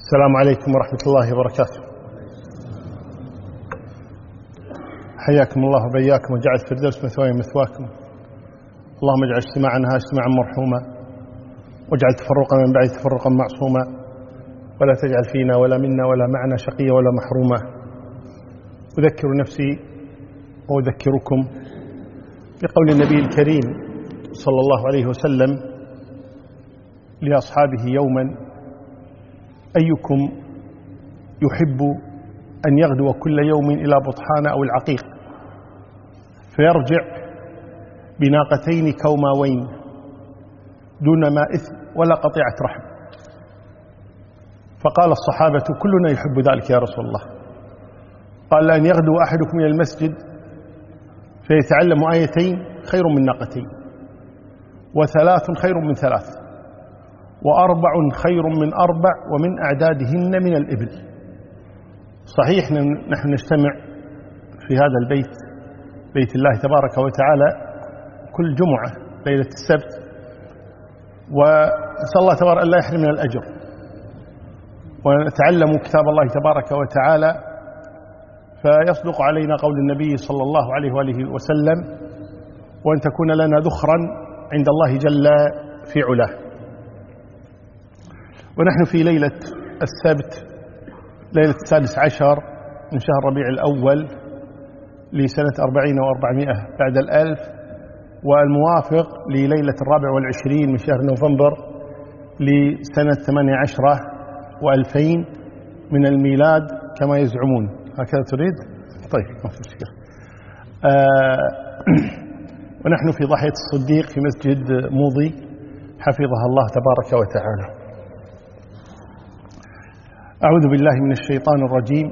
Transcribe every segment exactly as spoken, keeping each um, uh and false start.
السلام عليكم ورحمة الله وبركاته. حياكم الله وبياكم وجعل الفردوس مثواي مثواكم. اللهم اجعل اجتماعنا هذا اجتماعا مرحوما، واجعل تفرقا من بعد تفرقا معصوما، ولا تجعل فينا ولا منا ولا معنا شقيا ولا محروما. أذكر نفسي وأذكركم بقول النبي الكريم صلى الله عليه وسلم لأصحابه يوما: أيكم يحب أن يغدو كل يوم إلى بطحان أو العقيق فيرجع بناقتين كوماوين دون ما إثم ولا قطيعة رحم؟ فقال الصحابة: كلنا يحب ذلك يا رسول الله. قال: أن يغدو أحدكم إلى المسجد فيتعلم آيتين خير من ناقتين، وثلاث خير من ثلاث، وأربع خير من أربع، ومن أعدادهن من الإبل. صحيح نحن نجتمع في هذا البيت، بيت الله تبارك وتعالى، كل جمعة ليلة السبت، ونسأل الله تبارك أن لا يحرمنا الأجر، ونتعلم كتاب الله تبارك وتعالى، فيصدق علينا قول النبي صلى الله عليه وآله وسلم: وأن تكون لنا ذخرا عند الله جل في علاه. ونحن في ليلة السبت، ليلة السادس عشر من شهر ربيع الأول لسنة أربعين وأربعمائة بعد الألف، والموافق لليلة الرابع والعشرين من شهر نوفمبر لسنة ثمانية عشرة وألفين من الميلاد كما يزعمون. هكذا تريد؟ طيب، ما في مشكلة. آه ونحن في ضاحية الصديق في مسجد موضي حفظها الله تبارك وتعالى. أعوذ بالله من الشيطان الرجيم.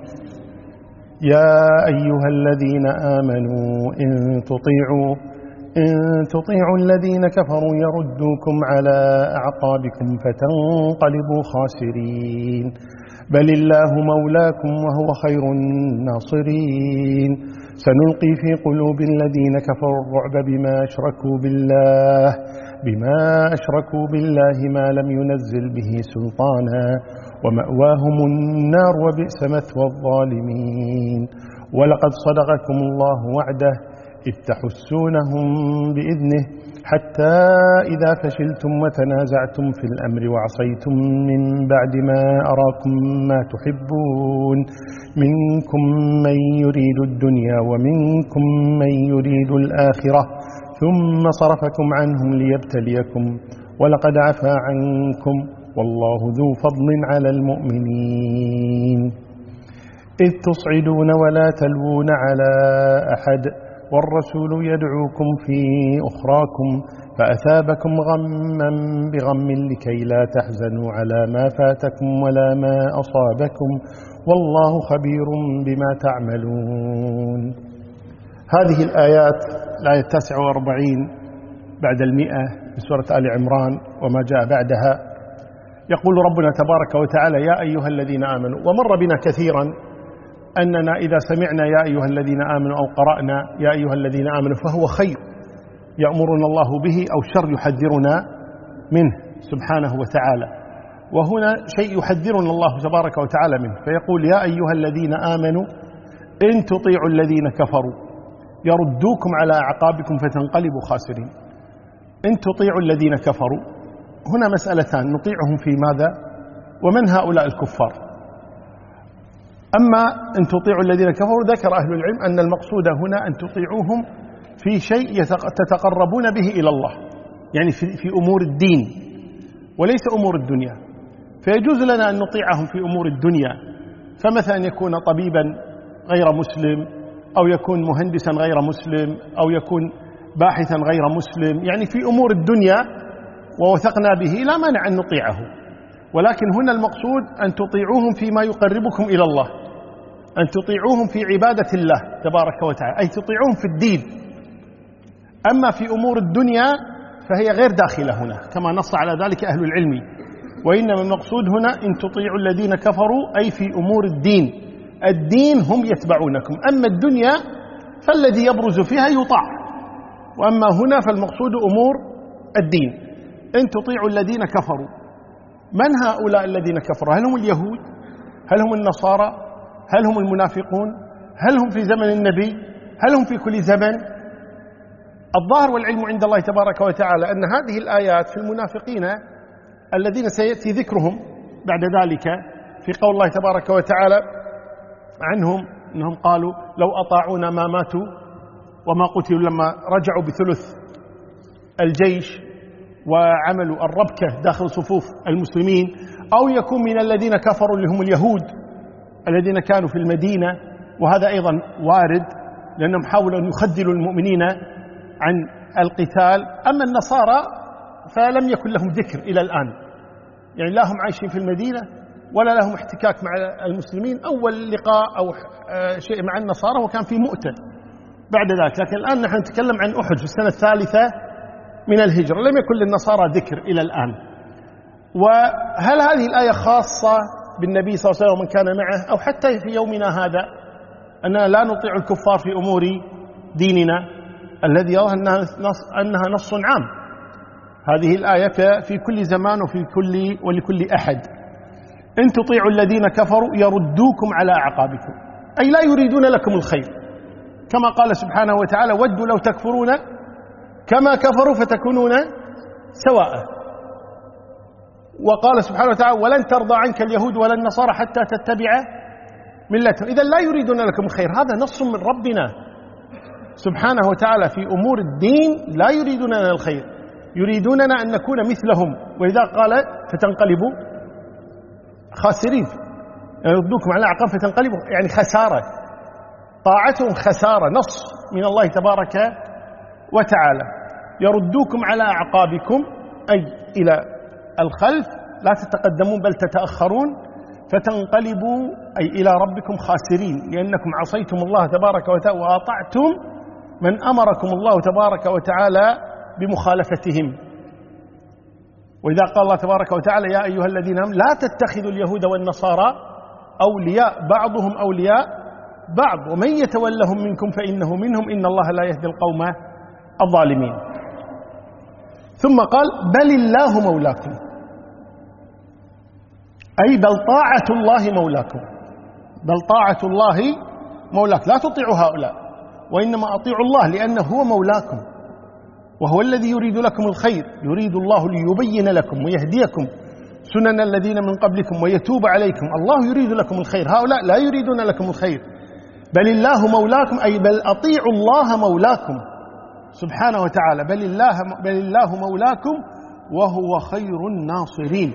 يا أيها الذين آمنوا إن تطيعوا إن تطيعوا الذين كفروا يردوكم على أعقابكم فتنقلبوا خاسرين، بل الله مولاكم وهو خير الناصرين. سنلقي في قلوب الذين كفروا الرعب بما أشركوا بالله بما أشركوا بالله ما لم ينزل به سلطانا، ومأواهم النار وبئس مثوى الظالمين. ولقد صدقكم الله وعده إذ تحسونهم بإذنه حتى إذا فشلتم وتنازعتم في الأمر وعصيتم من بعد ما أراكم ما تحبون، منكم من يريد الدنيا ومنكم من يريد الآخرة، ثم صرفكم عنهم ليبتليكم، ولقد عفا عنكم، والله ذو فضل على المؤمنين. إذ تصعدون ولا تلوون على أحد والرسول يدعوكم في أخراكم فأثابكم غما بغم لكي لا تحزنوا على ما فاتكم ولا ما أصابكم، والله خبير بما تعملون. هذه الآيات، الآية التاسعة والأربعين بعد المئة في سورة آل عمران وما جاء بعدها، يقول ربنا تبارك وتعالى: يا أيها الذين آمنوا. ومر بنا كثيرا أننا إذا سمعنا يا أيها الذين آمنوا أو قرأنا يا أيها الذين آمنوا فهو خير يأمرنا الله به أو شر يحذرنا منه سبحانه وتعالى، وهنا شيء يحذرنا الله تبارك وتعالى منه، فيقول: يا أيها الذين آمنوا إن تطيعوا الذين كفروا يردوكم على أعقابكم فتنقلبوا خاسرين. إن تطيعوا الذين كفروا، هنا مسألتان: نطيعهم في ماذا؟ ومن هؤلاء الكفار؟ أما إن تطيعوا الذين كفروا، ذكر أهل العلم أن المقصود هنا أن تطيعوهم في شيء تتقربون به إلى الله، يعني في أمور الدين وليس أمور الدنيا. فيجوز لنا أن نطيعهم في أمور الدنيا، فمثلا يكون طبيبا غير مسلم، أو يكون مهندسا غير مسلم، أو يكون باحثا غير مسلم، يعني في أمور الدنيا ووثقنا به لا مانع أن نطيعه. ولكن هنا المقصود أن تطيعوهم فيما يقربكم إلى الله، أن تطيعوهم في عبادة الله تبارك وتعالى، أي تطيعوهم في الدين. أما في أمور الدنيا فهي غير داخلة هنا كما نص على ذلك أهل العلم، وإنما المقصود هنا إن تطيعوا الذين كفروا أي في أمور الدين. الدين هم يتبعونكم، أما الدنيا فالذي يبرز فيها يطاع، وأما هنا فالمقصود أمور الدين. إن تطيعوا الذين كفروا من هؤلاء الذين كفروا؟ هل هم اليهود؟ هل هم النصارى؟ هل هم المنافقون؟ هل هم في زمن النبي؟ هل هم في كل زمن؟ الظاهر والعلم عند الله تبارك وتعالى أن هذه الآيات في المنافقين الذين سيأتي ذكرهم بعد ذلك في قول الله تبارك وتعالى عنهم أنهم قالوا لو أطاعونا ما ماتوا وما قتلوا، لما رجعوا بثلث الجيش وعملوا الربكة داخل صفوف المسلمين، أو يكون من الذين كفروا اللي هم اليهود الذين كانوا في المدينة، وهذا أيضا وارد لأنهم حاولوا أن يخذلوا المؤمنين عن القتال. أما النصارى فلم يكن لهم ذكر إلى الآن، يعني لا هم عايشين في المدينة ولا لهم احتكاك مع المسلمين. أول لقاء أو شيء مع النصارى وكان في مؤتة بعد ذلك، لكن الآن نحن نتكلم عن أحد في السنة الثالثة من الهجرة، لم يكن للنصارى ذكر إلى الآن. وهل هذه الآية خاصة بالنبي صلى الله عليه وسلم ومن كان معه، أو حتى في يومنا هذا أننا لا نطيع الكفار في أمور ديننا الذي يرى أنها نص, أنها نص عام؟ هذه الآية في كل زمان وفي كل ولكل أحد. إن تطيعوا الذين كفروا يردوكم على أعقابكم، أي لا يريدون لكم الخير، كما قال سبحانه وتعالى ودوا لو تكفرون كما كفروا فتكونون سواء. وقال سبحانه وتعالى ولن ترضى عنك اليهود ولا النصارى حتى تتبع ملتهم. إذا لا يريدون لكم الخير، هذا نص من ربنا سبحانه وتعالى في أمور الدين، لا يريدون لنا الخير، يريدوننا أن نكون مثلهم. وإذا قال فتنقلبوا خاسرين، يردوكم على أعقاب فتنقلبوا، يعني خسارة، طاعتهم خسارة، نص من الله تبارك وتعالى. يردوكم على أعقابكم أي إلى الخلف، لا تتقدمون بل تتأخرون، فتنقلبوا أي إلى ربكم خاسرين، لأنكم عصيتم الله تبارك وتعالى وأطعتم من أمركم الله تبارك وتعالى بمخالفتهم. وإذا قال الله تبارك وتعالى يا أيها الذين آمنوا لا تتخذوا اليهود والنصارى أولياء بعضهم أولياء بعض ومن يتولهم منكم فإنه منهم إن الله لا يهدي القوم الظالمين. ثم قال بل الله مولاكم، أي بل طاعة الله مولاكم، بل طاعة الله مولاك، لا تطيعوا هؤلاء وإنما أطيعوا الله لأنه هو مولاكم وهو الذي يريد لكم الخير. يريد الله ليبين لكم ويهديكم سنن الذين من قبلكم ويتوب عليكم. الله يريد لكم الخير، هؤلاء لا يريدون لكم الخير. بل الله مولاكم أي بل أطيعوا الله مولاكم سبحانه وتعالى، بل الله, بل الله مولاكم وهو خير الناصرين،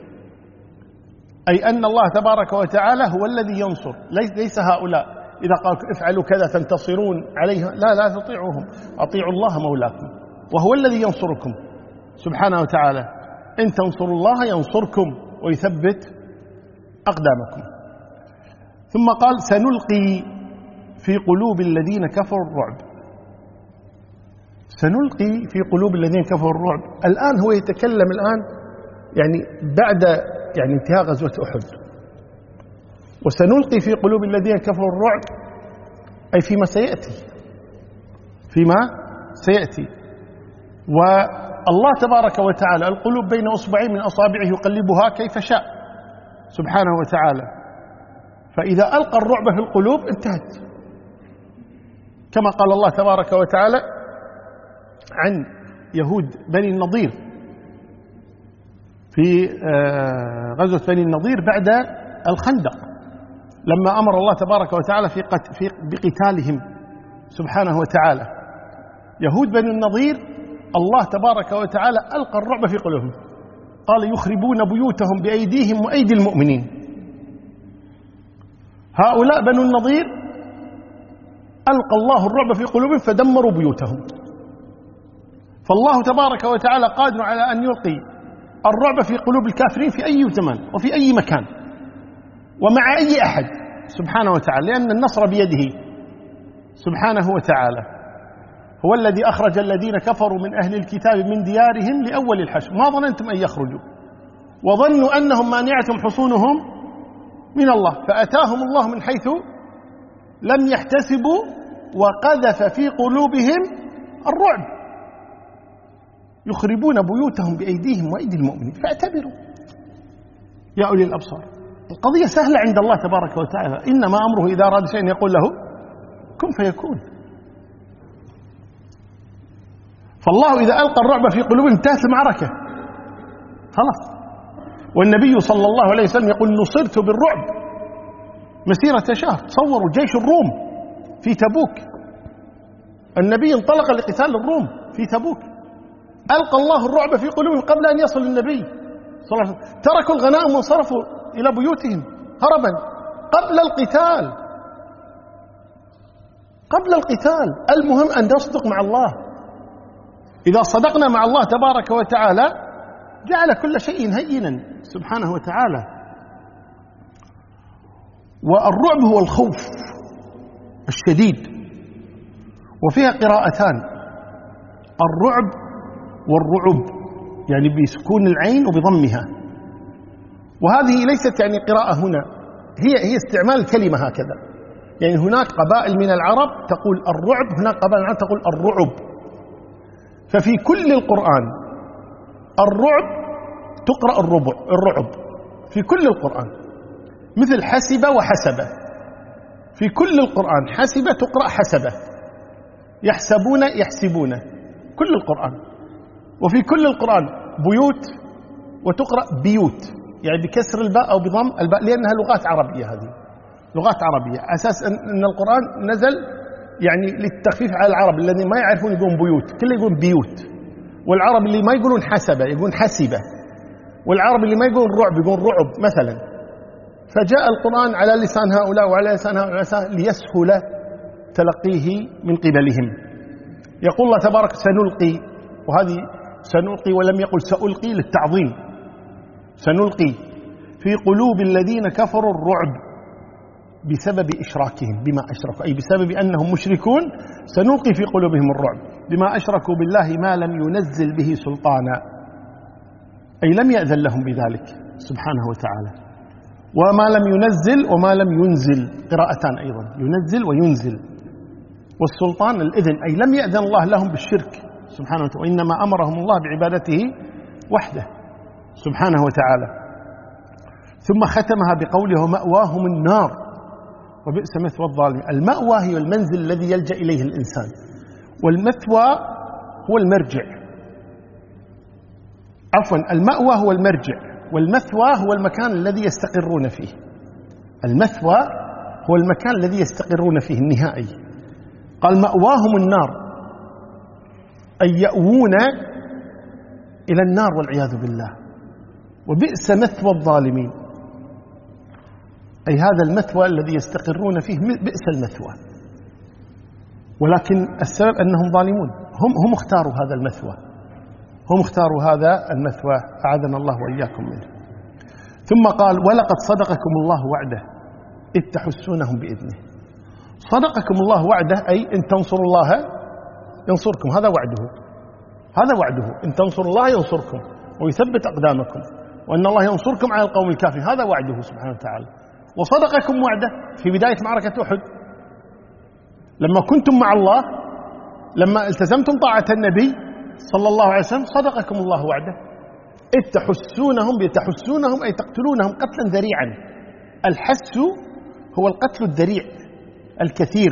أي أن الله تبارك وتعالى هو الذي ينصر، ليس هؤلاء إذا قالوا افعلوا كذا تنتصرون عليه، لا لا تطيعوهم، أطيعوا الله مولاكم وهو الذي ينصركم سبحانه وتعالى. إن تنصروا الله ينصركم ويثبت أقدامكم. ثم قال سنلقي في قلوب الذين كفروا الرعب، سنلقي في قلوب الذين كفروا الرعب. الآن هو يتكلم الآن يعني بعد يعني انتهاء غزوة أحد، وسنلقي في قلوب الذين كفروا الرعب أي فيما سيأتي، فيما سيأتي. والله تبارك وتعالى القلوب بين أصبعين من أصابعه يقلبها كيف شاء سبحانه وتعالى، فإذا ألقى الرعب في القلوب انتهت، كما قال الله تبارك وتعالى عن يهود بني النضير في غزوة بني النضير بعد الخندق، لما أمر الله تبارك وتعالى في في بقتالهم سبحانه وتعالى. يهود بني النضير الله تبارك وتعالى ألقى الرعب في قلوبهم، قال يخربون بيوتهم بأيديهم وأيدي المؤمنين. هؤلاء بنو النضير ألقى الله الرعب في قلوبهم فدمروا بيوتهم. فالله تبارك وتعالى قادر على أن يلقي الرعب في قلوب الكافرين في أي زمان وفي أي مكان ومع أي أحد سبحانه وتعالى، لأن النصر بيده سبحانه وتعالى. هو الذي أخرج الذين كفروا من أهل الكتاب من ديارهم لأول الحشر ما ظننتم أن يخرجوا وظنوا أنهم مانعتهم حصونهم من الله فأتاهم الله من حيث لم يحتسبوا وقذف في قلوبهم الرعب، يخربون بيوتهم بأيديهم وأيدي المؤمنين. فاعتبروا يا أولي الأبصار. القضية سهلة عند الله تبارك وتعالى، إنما أمره إذا أراد شيئا يقول له كن فيكون. فالله إذا ألقى الرعب في قلوبهم انتهت المعركة خلاص. والنبي صلى الله عليه وسلم يقول نصرت بالرعب مسيرة شهر. تصوروا جيش الروم في تبوك، النبي انطلق لقتال الروم في تبوك، ألقى الله الرعب في قلوبهم قبل أن يصل النبي صلى الله عليه وسلم، تركوا الغنائم وانصرفوا إلى بيوتهم هربا قبل القتال. قبل القتال المهم أن نصدق مع الله. إذا صدقنا مع الله تبارك وتعالى جعل كل شيء هينا سبحانه وتعالى. والرعب هو الخوف الشديد، وفيها قراءتان، الرعب والرعب، يعني بسكون العين وبضمها. وهذه ليست يعني قراءة هنا، هي هي استعمال الكلمة هكذا. يعني هناك قبائل من العرب تقول الرعب، هناك قبائل من العرب تقول الرعب. ففي كل القرآن الرعب تقرأ الربع الرعب في كل القرآن، مثل حسب وحسب في كل القرآن، حسب تقرأ حسبه، يحسبون يحسبون كل القرآن. وفي كل القرآن بيوت وتقرأ بيوت، يعني بكسر الباء أو بضم الباء، لأنها لغات عربية، هذه لغات عربية أساس أن القرآن نزل يعني للتخفيف على العرب الذين ما يعرفون يقولون بيوت، كله يقولون بيوت، والعرب اللي ما يقولون حسبة يقولون حسبة، والعرب اللي ما يقولون رعب يقولون رعب مثلا. فجاء القرآن على لسان هؤلاء وعلى لسان هؤلاء ليسهل تلقيه من قبلهم. يقول الله تبارك سنلقي، وهذه سنلقي ولم يقل سألقي للتعظيم، سنلقي في قلوب الذين كفروا الرعب بسبب إشراكهم، بما أشركوا أي بسبب أنهم مشركون، سنلقي في قلوبهم الرعب بما أشركوا بالله ما لم ينزل به سلطانا، أي لم يأذن لهم بذلك سبحانه وتعالى. وما لم ينزل وما لم ينزل قراءتان أيضا، ينزل وينزل. والسلطان الإذن، أي لم يأذن الله لهم بالشرك سبحانه وتعالى، وإنما أمرهم الله بعبادته وحده سبحانه وتعالى. ثم ختمها بقوله مأواهم النار وبئس مثوى الظالمين. المأوى هي المنزل الذي يلجأ إليه الإنسان، والمثوى هو المرجع، عفوا المأوى هو المرجع، والمثوى هو المكان الذي يستقرون فيه. المثوى هو المكان الذي يستقرون فيه النهائي. قال مأواهم النار، أي يأوون إلى النار والعياذ بالله. وبئس مثوى الظالمين، أي هذا المثوى الذي يستقرون فيه بئس المثوى. ولكن السبب أنهم ظالمون، هم هم اختاروا هذا المثوى، هم اختاروا هذا المثوى، أعاذنا الله وإياكم منه. ثم قال ولقد صدقكم الله وعده إذ تحسونهم بإذنه. صدقكم الله وعده أي إن تنصروا الله ينصركم، هذا وعده، هذا وعده، إن تنصروا الله ينصركم ويثبت أقدامكم، وأن الله ينصركم على القوم الكافرين، هذا وعده سبحانه وتعالى. وصدقكم وعده في بداية معركة أحد لما كنتم مع الله، لما التزمتم طاعة النبي صلى الله عليه وسلم، صدقكم الله وعده إذ تحسونهم، يتحسونهم أي تقتلونهم قتلا ذريعا. الحس هو القتل الذريع الكثير.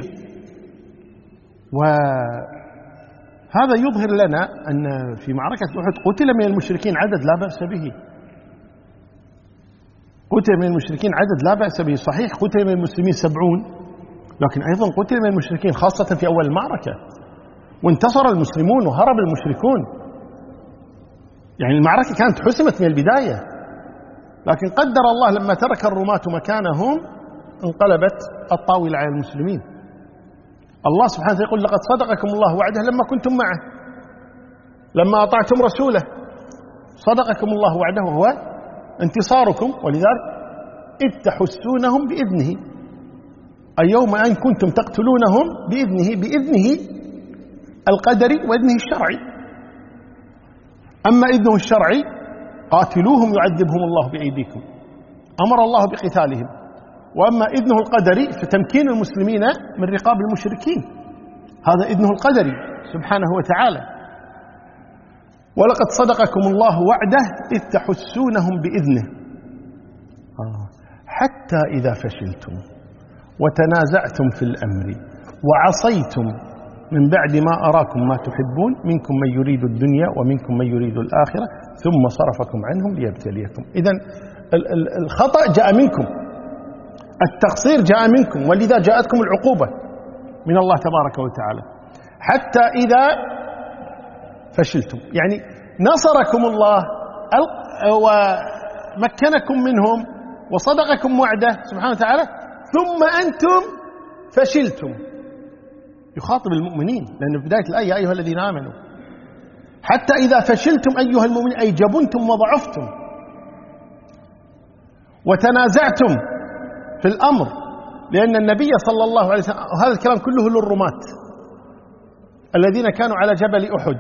وهذا يظهر لنا أن في معركة أحد قتل من المشركين عدد لا بأس به، قتل من المشركين عدد لا بأس به. صحيح قتل من المسلمين سبعون، لكن أيضا قتل من المشركين خاصة في أول المعركة، وانتصر المسلمون وهرب المشركون. يعني المعركة كانت حسمت من البداية، لكن قدر الله لما ترك الرماة مكانهم انقلبت الطاولة على المسلمين. الله سبحانه وتعالى يقول لقد صدقكم الله وعده لما كنتم معه، لما أطعتم رسوله، صدقكم الله وعده وهو انتصاركم. ولذلك إذ تحسونهم بإذنه، أي يوم أن كنتم تقتلونهم بإذنه، بإذنه القدري وإذنه الشرعي. أما إذنه الشرعي قاتلوهم يعذبهم الله بأيديكم، أمر الله بقتالهم. وأما إذنه القدري فتمكين المسلمين من رقاب المشركين، هذا إذنه القدري سبحانه وتعالى. ولقد صدقكم الله وعده إذ تحسونهم بإذنه، آه. حتى إذا فشلتم وتنازعتم في الأمر وعصيتم من بعد ما أراكم ما تحبون منكم من يريد الدنيا ومنكم من يريد الآخرة ثم صرفكم عنهم ليبتليكم. إذن الخطأ جاء منكم، التقصير جاء منكم، ولذا جاءتكم العقوبة من الله تبارك وتعالى. حتى إذا فشلتم يعني نصركم الله ومكنكم منهم وصدقكم وعده سبحانه وتعالى، ثم أنتم فشلتم. يخاطب المؤمنين، لأن في بداية الآية يا أيها الذين آمنوا، حتى إذا فشلتم أيها المؤمنين أي جبنتم وضعفتم وتنازعتم في الأمر، لأن النبي صلى الله عليه وسلم، وهذا الكلام كله للرماة الذين كانوا على جبل أحد،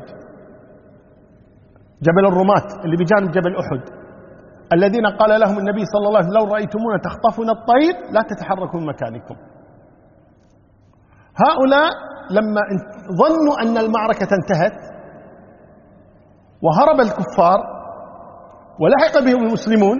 جبل الرماة اللي بجانب جبل أحد، الذين قال لهم النبي صلى الله عليه وسلم لو رأيتمونا تخطفون الطير لا تتحركوا من مكانكم. هؤلاء لما ظنوا أن المعركة انتهت وهرب الكفار ولحق بهم المسلمون،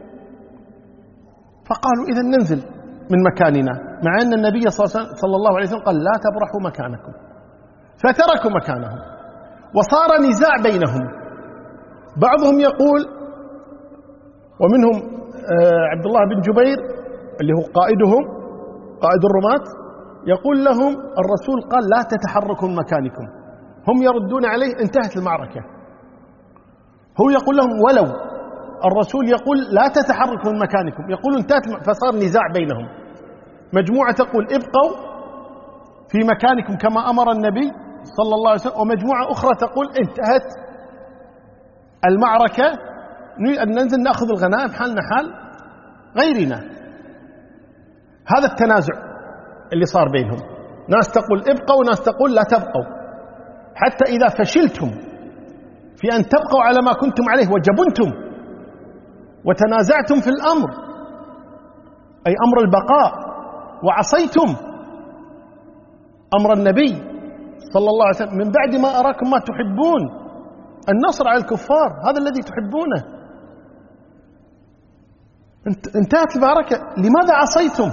فقالوا إذن ننزل من مكاننا، مع أن النبي صلى الله عليه وسلم قال لا تبرحوا مكانكم، فتركوا مكانهم وصار نزاع بينهم. بعضهم يقول، ومنهم عبد الله بن جبير اللي هو قائدهم قائد الرماة، يقول لهم الرسول قال لا تتحركوا من مكانكم، هم يردون عليه انتهت المعركة. هو يقول لهم ولو الرسول يقول لا تتحركوا من مكانكم، يقول انتهت، فصار نزاع بينهم. مجموعة تقول ابقوا في مكانكم كما أمر النبي صلى الله عليه وسلم، ومجموعة أخرى تقول انتهت المعركة، نريد أن ننزل نأخذ الغنائم حالنا حال غيرنا. هذا التنازع اللي صار بينهم، ناس تقول ابقوا وناس تقول لا تبقوا. حتى إذا فشلتم في أن تبقوا على ما كنتم عليه وجبنتم وتنازعتم في الأمر، أي أمر البقاء، وعصيتم أمر النبي صلى الله عليه وسلم من بعد ما أراكم ما تحبون، النصر على الكفار هذا الذي تحبونه، انتهت المعركة، لماذا عصيتم؟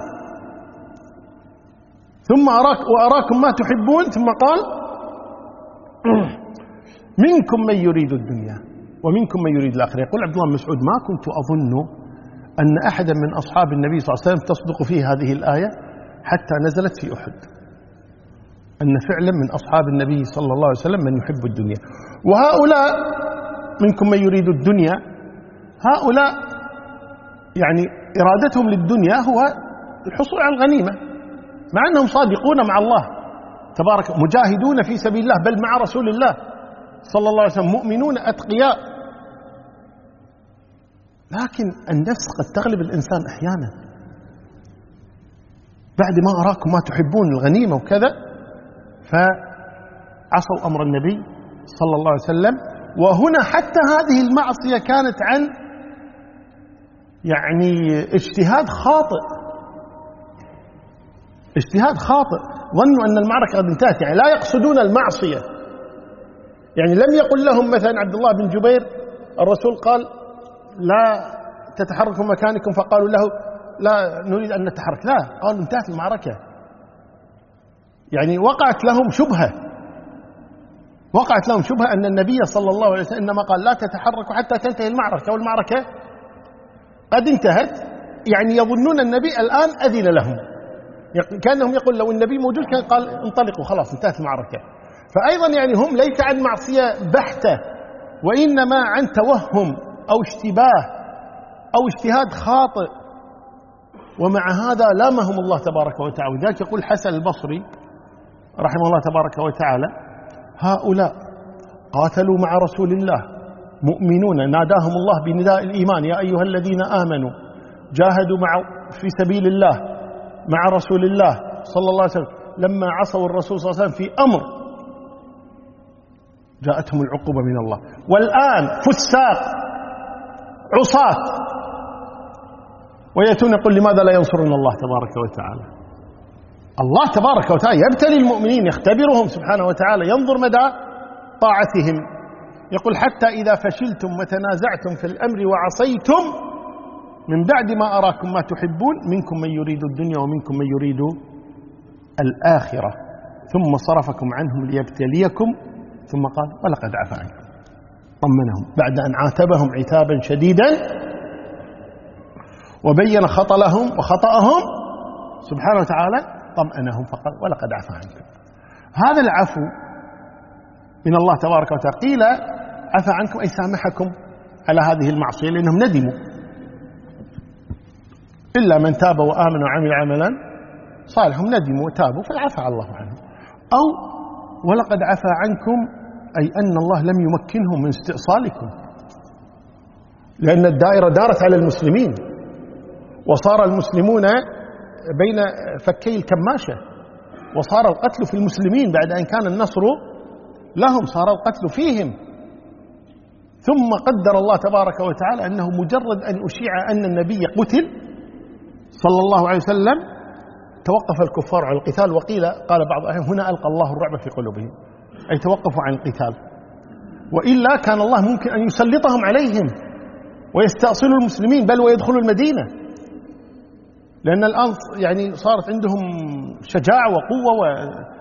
ثم أراك وأراكم ما تحبون، ثم قال منكم من يريد الدنيا ومنكم من يريد الآخرة. يقول عبد الله بن مسعود ما كنت أظن أن أحدا من أصحاب النبي صلى الله عليه وسلم تصدق فيه هذه الآية حتى نزلت في أحد، أن فعلا من أصحاب النبي صلى الله عليه وسلم من يحب الدنيا. وهؤلاء منكم من يريد الدنيا، هؤلاء يعني إرادتهم للدنيا هو الحصول على الغنيمة، مع أنهم صادقون مع الله تبارك، مجاهدون في سبيل الله، بل مع رسول الله صلى الله عليه وسلم، مؤمنون أتقياء. لكن النفس قد تغلب الإنسان أحيانا، بعد ما أراكم ما تحبون الغنيمة وكذا، فعصوا أمر النبي صلى الله عليه وسلم. وهنا حتى هذه المعصية كانت عن يعني اجتهاد خاطئ، اجتهاد خاطئ، ظنوا أن المعركة قد انتهت، يعني لا يقصدون المعصية. يعني لم يقل لهم مثلا عبد الله بن جبير الرسول قال لا تتحركوا مكانكم، فقالوا له لا نريد أن نتحرك، لا، قالوا انتهت المعركة. يعني وقعت لهم شبهة، وقعت لهم شبهة أن النبي صلى الله عليه وسلم إنما قال لا تتحركوا حتى تنتهي المعركة، والمعركة قد انتهت، يعني يظنون النبي الآن أذن لهم، كأنهم يقول لو النبي موجود كان قال انطلقوا خلاص انتهت المعركة. فأيضا يعني هم ليس عن معصية بحتة، وإنما عن توهم أو اشتباه أو اجتهاد خاطئ، ومع هذا لامهم الله تبارك وتعالى. وذلك يقول حسن البصري رحمه الله تبارك وتعالى هؤلاء قاتلوا مع رسول الله مؤمنون، ناداهم الله بنداء الإيمان يا أيها الذين آمنوا، جاهدوا مع في سبيل الله مع رسول الله صلى الله عليه وسلم، لما عصوا الرسول صلى الله عليه وسلم في أمر جاءتهم العقوبة من الله. والآن فساق عصاة ويأتون يقول لماذا لا ينصرون الله تبارك وتعالى؟ الله تبارك وتعالى يبتلي المؤمنين، يختبرهم سبحانه وتعالى، ينظر مدى طاعتهم. يقول حتى إذا فشلتم وتنازعتم في الأمر وعصيتم من بعد ما أراكم ما تحبون منكم من يريد الدنيا ومنكم من يريد الآخرة ثم صرفكم عنهم ليبتليكم ثم قال ولقد عفا عنكم. طمنهم بعد أن عاتبهم عتابا شديدا وبين خطلهم وخطأهم سبحانه وتعالى، طمأنهم فقال ولقد عفا عنكم. هذا العفو من الله تبارك وتعالى. قيل عفا عنكم أي سامحكم على هذه المعصية لأنهم ندموا، إلا من تاب وآمن وعمل عملا صالحا، هم ندموا وتابوا فالعفى الله عنهم. أو ولقد عفا عنكم أي أن الله لم يمكنهم من استئصالكم، لأن الدائرة دارت على المسلمين وصار المسلمون بين فكي الكماشة، وصار القتل في المسلمين بعد أن كان النصر لهم، صار القتل فيهم. ثم قدر الله تبارك وتعالى أنه مجرد أن أشيع أن النبي قتل صلى الله عليه وسلم توقف الكفار عن القتال. وقيل قال بعض أهلهم هنا ألقى الله الرعب في قلوبهم، أي توقفوا عن القتال، وإلا كان الله ممكن أن يسلطهم عليهم ويستأصلوا المسلمين بل ويدخلوا المدينة، لأن الآن يعني صارت عندهم شجاعة وقوة و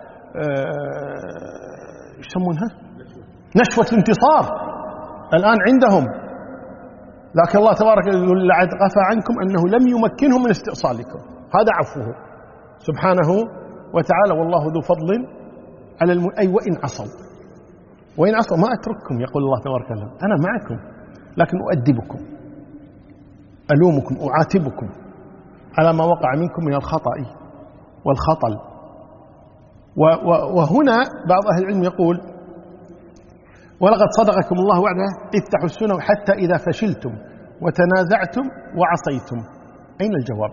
يسمونها نشوة الانتصار الآن عندهم. لكن الله تبارك يقول لقد عفا عنكم أنه لم يمكنهم من استئصالكم، هذا عفوه سبحانه وتعالى. والله ذو فضل على الم... أي وإن عصوا وإن عصوا ما أترككم، يقول الله تبارك وتعالى أنا معكم لكن أؤدبكم ألومكم أعاتبكم على ما وقع منكم من الخطأ والخطل. و... و... وهنا بعض أهل العلم يقول ولقد صدقكم الله وعده إذ تحسونه حتى إذا فشلتم وتنازعتم وعصيتم. أين الجواب؟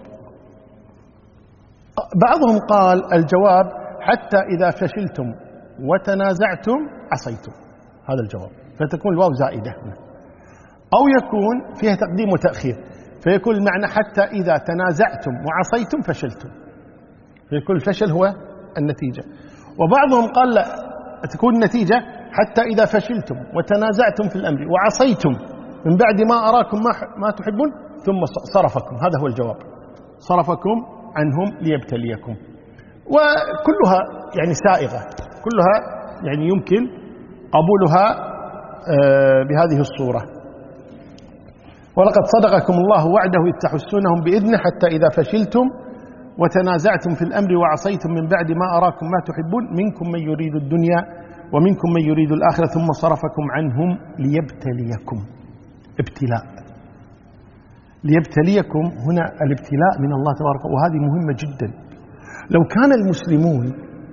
بعضهم قال الجواب حتى إذا فشلتم وتنازعتم عصيتم، هذا الجواب، فتكون الواو زائدة هنا. أو يكون فيها تقديم وتأخير فيكون المعنى حتى إذا تنازعتم وعصيتم فشلتم، فيكون الفشل هو النتيجة. وبعضهم قال لا، تكون النتيجة حتى إذا فشلتم وتنازعتم في الأمر وعصيتم من بعد ما أراكم ما, ما تحبون ثم صرفكم، هذا هو الجواب، صرفكم عنهم ليبتليكم. وكلها يعني سائغة، كلها يعني يمكن قبولها بهذه الصورة. ولقد صدقكم الله وعده إذ تحسونهم بإذنه حتى إذا فشلتم وتنازعتم في الأمر وعصيتم من بعد ما أراكم ما تحبون منكم من يريد الدنيا ومنكم من يريد الآخرة ثم صرفكم عنهم ليبتليكم. ابتلاء، ليبتليكم هنا الابتلاء من الله تبارك، وهذه مهمة جدا. لو كان المسلمون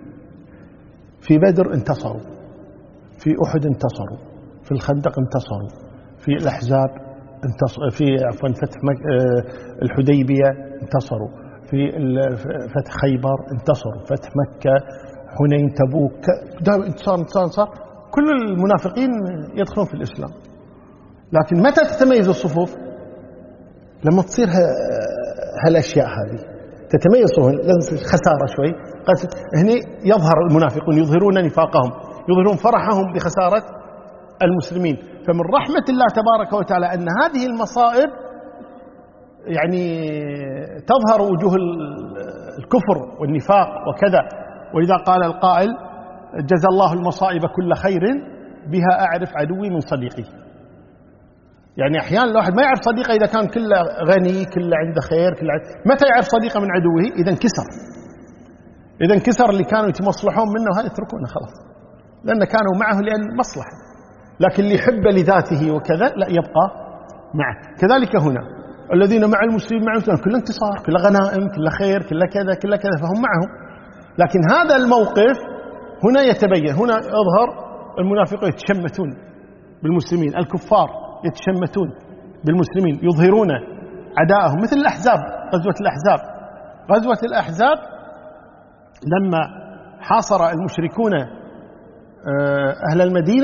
في بدر انتصروا، في أحد انتصروا، في الخندق انتصروا، في الأحزاب انتصروا، في عفوا فتح الحديبية انتصروا، في فتح خيبر انتصروا، فتح مكة، حنين، تبوك، انتصار انتصار انتصار، كل المنافقين يدخلون في الإسلام. لكن متى تتميز الصفوف؟ لما تصير هالأشياء هذه تتميز صفوف، لازم خسارة شوي، هنا يظهر المنافقون يظهرون نفاقهم، يظهرون فرحهم بخسارة المسلمين. فمن رحمة الله تبارك وتعالى أن هذه المصائب يعني تظهر وجوه الكفر والنفاق وكذا. وإذا قال القائل جزى الله المصائب كل خير بها أعرف عدوي من صديقي، يعني أحيانا الواحد ما يعرف صديقه إذا كان كله غني، كله عنده خير، كله عنده. متى يعرف صديقه من عدوه؟ إذا انكسر، إذا انكسر اللي كانوا يتمصلحون منه هذا يتركونه خلاص، لأن كانوا معه لأن مصلحة. لكن اللي يحب لذاته وكذا لا يبقى معه. كذلك هنا الذين مع المسلمين مع المسلمين كل انتصار، كل غنائم، كل خير، كل كذا كل كذا، فهم معهم. لكن هذا الموقف هنا يتبين، هنا يظهر المنافقون يتشمتون بالمسلمين، الكفار يتشمتون بالمسلمين، يظهرون عداءهم، مثل الأحزاب، غزوة الأحزاب. غزوة الأحزاب لما حاصر المشركون أهل المدينة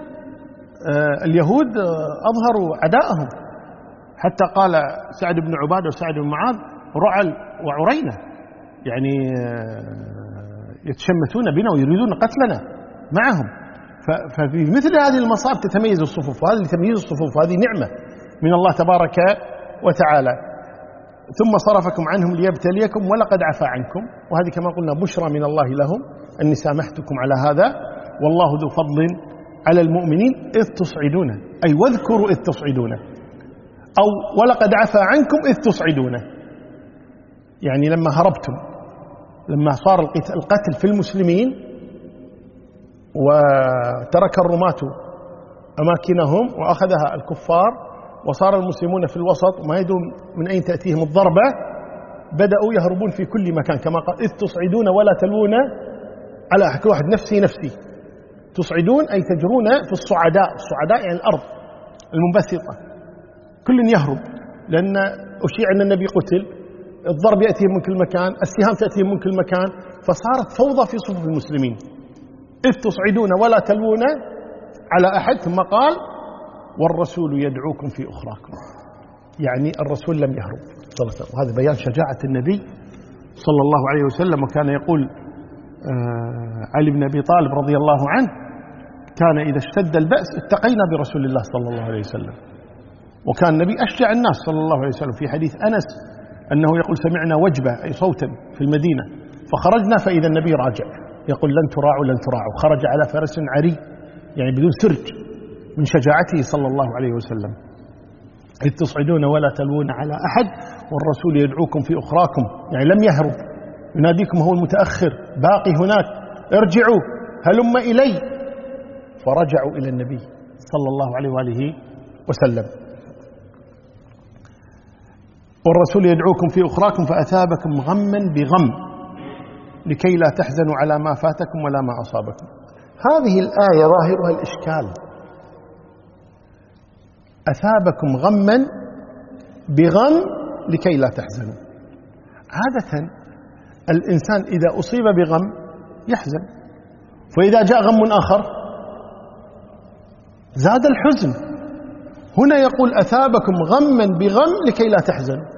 اليهود أظهروا عداءهم، حتى قال سعد بن عبادة وسعد بن معاذ رعل وعرينة، يعني يتشمتون بنا ويريدون قتلنا معهم. ففي مثل هذه المصائب تتميز الصفوف، وهذا اللي تمييز الصفوف، وهذه نعمة من الله تبارك وتعالى. ثم صرفكم عنهم ليبتليكم ولقد عفا عنكم، وهذه كما قلنا بشرى من الله لهم أني سامحتكم على هذا، والله ذو فضل على المؤمنين إذ تصعدون، أي واذكروا إذ تصعدون، أو ولقد عفا عنكم إذ تصعدون، يعني لما هربتم، لما صار القتل في المسلمين وترك الرماة أماكنهم وأخذها الكفار وصار المسلمون في الوسط وما يدرون من أين تأتيهم الضربة، بدأوا يهربون في كل مكان كما قال إذ تصعدون ولا تلوون على أحد، واحد نفسي نفسي. تصعدون أي تجرون في الصعداء، الصعداء يعني الأرض المنبسطة، كل يهرب، لأن أشيع أن النبي قتل، الضرب يأتيهم من كل مكان، السهام تأتيهم من كل مكان، فصارت فوضى في صفوف المسلمين. إذ تصعدون ولا تلوون على أحد، ثم قال والرسول يدعوكم في أخراكم، يعني الرسول لم يهرب صلى الله عليه وسلم. وهذا بيان شجاعة النبي صلى الله عليه وسلم. وكان يقول آه علي بن أبي طالب رضي الله عنه كان إذا اشتد البأس اتقينا برسول الله صلى الله عليه وسلم. وكان النبي أشجع الناس صلى الله عليه وسلم. في حديث أنس أنه يقول سمعنا وجبة أي صوتا في المدينة فخرجنا فإذا النبي راجع يقول لن تراعوا لن تراعوا، خرج على فرس عري يعني بدون سرج من شجاعته صلى الله عليه وسلم. إذ تصعدون ولا تلوون على أحد والرسول يدعوكم في أخراكم، يعني لم يهرب، يناديكم هو المتأخر باقي هناك، ارجعوا هلم إلي، فرجعوا إلى النبي صلى الله عليه وآله وسلم. والرسول يدعوكم في أخراكم فأثابكم غما بغم لكي لا تحزنوا على ما فاتكم ولا ما أصابكم. هذه الآية ظاهرها الإشكال، أثابكم غما بغم لكي لا تحزنوا. عادة الإنسان إذا أصيب بغم يحزن، فإذا جاء غم آخر زاد الحزن. هنا يقول أثابكم غما بغم لكي لا تحزنوا.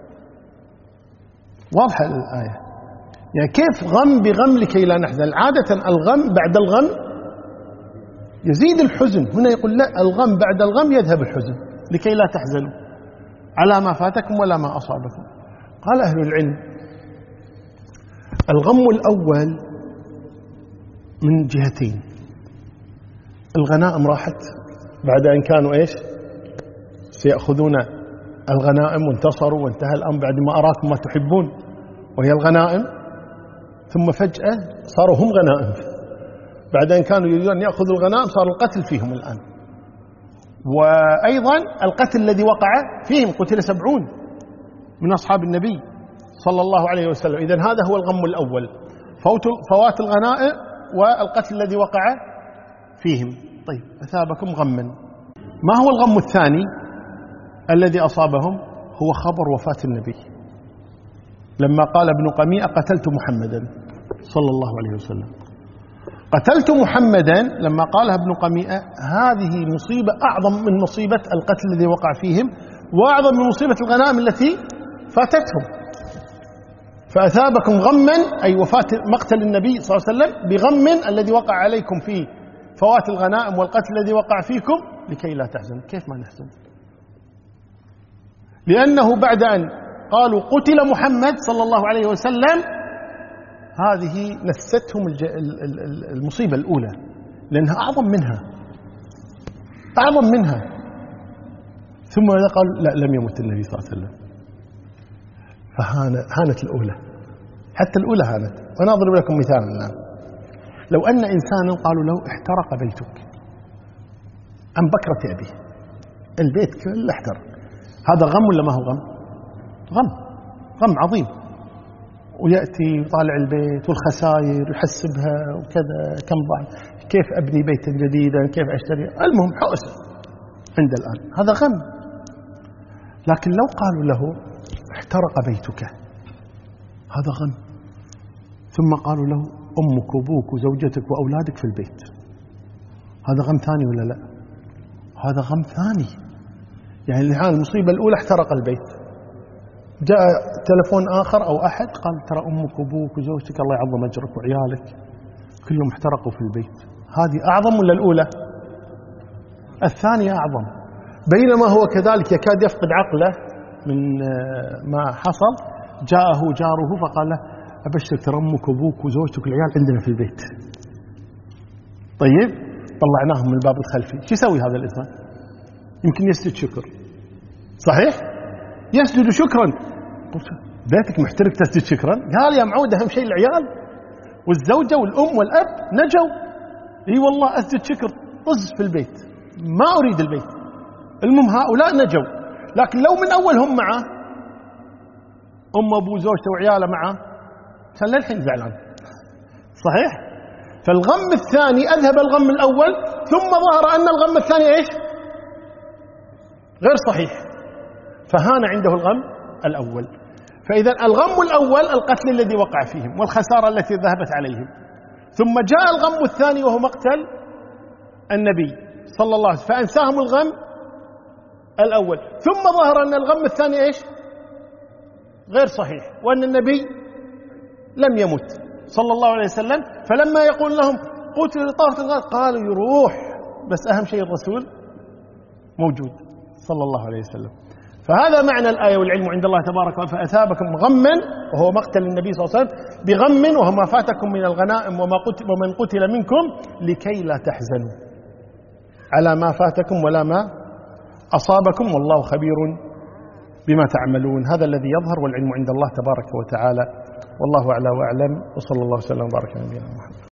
واضحة الآية، يعني كيف غم بغم لكي لا نحزن؟ عادة الغم بعد الغم يزيد الحزن، هنا يقول لا، الغم بعد الغم يذهب الحزن لكي لا تحزنوا على ما فاتكم ولا ما أصابكم. قال أهل العلم الغم الأول من جهتين، الغنائم راحت بعد أن كانوا إيش سيأخذون الغنائم وانتصروا وانتهى الأمر بعد ما أراكم ما تحبون وهي الغنائم، ثم فجأة صاروا هم غنائم، بعد أن كانوا يريدون أن يأخذوا الغنائم صار القتل فيهم الآن. وأيضا القتل الذي وقع فيهم، قتل سبعون من أصحاب النبي صلى الله عليه وسلم. إذن هذا هو الغم الأول، فوات الغنائم والقتل الذي وقع فيهم. طيب أثابكم غما، ما هو الغم الثاني الذي أصابهم؟ هو خبر وفاة النبي، لما قال ابن قميئة قتلت محمدا صلى الله عليه وسلم. قتلت محمدا لما قالها ابن قميئة هذه مصيبة أعظم من مصيبة القتل الذي وقع فيهم، وأعظم من مصيبة الغنائم التي فاتتهم. فأثابكم غما أي وفاة مقتل النبي صلى الله عليه وسلم بغم الذي وقع عليكم في فوات الغنائم والقتل الذي وقع فيكم لكي لا تحزن. كيف ما نحزن؟ لأنه بعد أن قالوا قتل محمد صلى الله عليه وسلم هذه نستهم المصيبة الأولى، لأنها أعظم منها أعظم منها ثم قال لا لم يمت النبي صلى الله عليه وسلم، فهانت الأولى، حتى الأولى هانت. وأنا أضرب لكم مثال الآن، لو أن إنسانا قالوا له احترق بيتك عن بكرة أبيه، البيت كله احترق، هذا غم ولا ما هو غم؟ غم غم عظيم. ويأتي يطالع البيت والخسائر يحسبها وكذا كم ضعف، كيف أبني بيتا جديدا، كيف أشتري، المهم حوسة عند الآن، هذا غم. لكن لو قالوا له احترق بيتك هذا غم، ثم قالوا له أمك وأبوك وزوجتك وأولادك في البيت، هذا غم ثاني ولا لا؟ هذا غم ثاني. يعني الحال المصيبة الأولى احترق البيت، جاء تلفون آخر أو أحد قال ترى أمك وأبوك وزوجتك الله يعظم أجرك وعيالك كلهم احترقوا في البيت، هذه أعظم ولا الأولى؟ الثانية أعظم. بينما هو كذلك يكاد يفقد عقله من ما حصل جاءه جاره فقال له أبشر ترى أمك وأبوك وزوجتك والعيال عندنا في البيت. طيب طلعناهم من الباب الخلفي، شو يسوي هذا الإنسان؟ يمكن يسجد شكر، صحيح؟ يسجد شكرا. بيتك محترق تسجد شكرا؟ قال يا معود أهم شيء العيال والزوجة والأم والأب نجوا. اي والله أسجد شكر، طز في البيت، ما أريد البيت. المهم هؤلاء نجوا، لكن لو من أول هم معه، أم أبو زوجته وعياله معه، كان للحين زعلان، صحيح؟ فالغم الثاني أذهب الغم الأول، ثم ظهر أن الغم الثاني إيش؟ غير صحيح، فهان عنده الغم الأول. فإذا الغم الأول القتل الذي وقع فيهم والخسارة التي ذهبت عليهم، ثم جاء الغم الثاني وهو مقتل النبي صلى الله عليه وسلم فأنساهم الغم الأول، ثم ظهر أن الغم الثاني إيش؟ غير صحيح، وأن النبي لم يمت صلى الله عليه وسلم. فلما يقول لهم قتل طرف الغار قالوا يروح، بس أهم شيء الرسول موجود صلى الله عليه وسلم. فهذا معنى الآية والعلم عند الله تبارك وتعالى. فأثابكم غما وهو مقتل النبي صلى الله عليه وسلم بغم وهو ما فاتكم من الغنائم وما قتل ومن قتل منكم لكي لا تحزنوا على ما فاتكم ولا ما أصابكم والله خبير بما تعملون. هذا الذي يظهر والعلم عند الله تبارك وتعالى، والله أعلى وأعلم، وصلى الله وسلم وبارك على نبينا محمد.